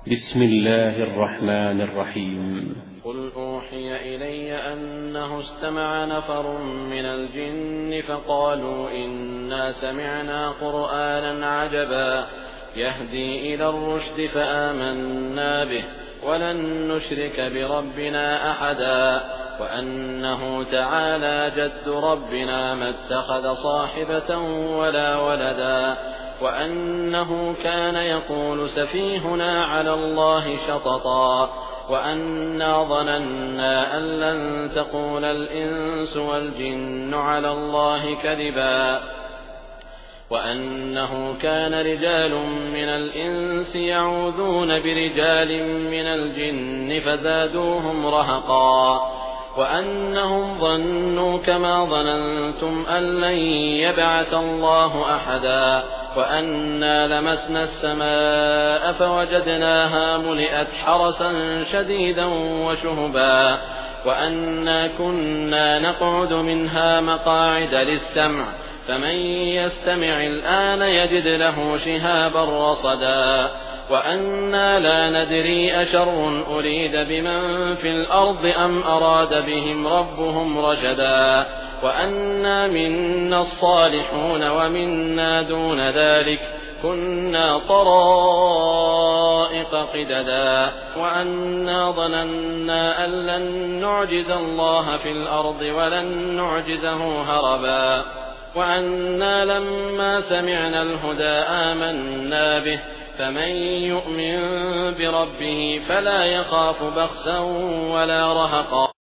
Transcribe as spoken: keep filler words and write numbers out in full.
بسم الله الرحمن الرحيم. قل أوحي إلي أنه استمع نفر من الجن فقالوا إنا سمعنا قرآنا عجبا يهدي إلى الرشد فآمنا به ولن نشرك بربنا أحدا وأنه تعالى جد ربنا ما اتخذ صاحبة ولا ولدا وأنه كان يقول سفيهنا على الله شططا وأنا ظننا أن لن تقول الإنس والجن على الله كذبا وأنه كان رجال من الإنس يعوذون برجال من الجن فزادوهم رهقا وأنهم ظنوا كما ظننتم أن لن يبعث الله أحدا وأنا لمسنا السماء فوجدناها ملئت حرسا شديدا وشهبا وأنا كنا نقعد منها مقاعد للسمع فمن يستمع الآن يجد له شهابا رصدا وأنا لا ندري أشر أريد بمن في الأرض أم أراد بهم ربهم رشدا وأنا منا الصالحون ومنا دون ذلك كنا طرائق قددا وأنا ظننا أن لن نعجز الله في الأرض ولن نعجزه هربا وأنا لما سمعنا الهدى آمنا به فمن يؤمن بربه فلا يخاف بخسا ولا رهقا.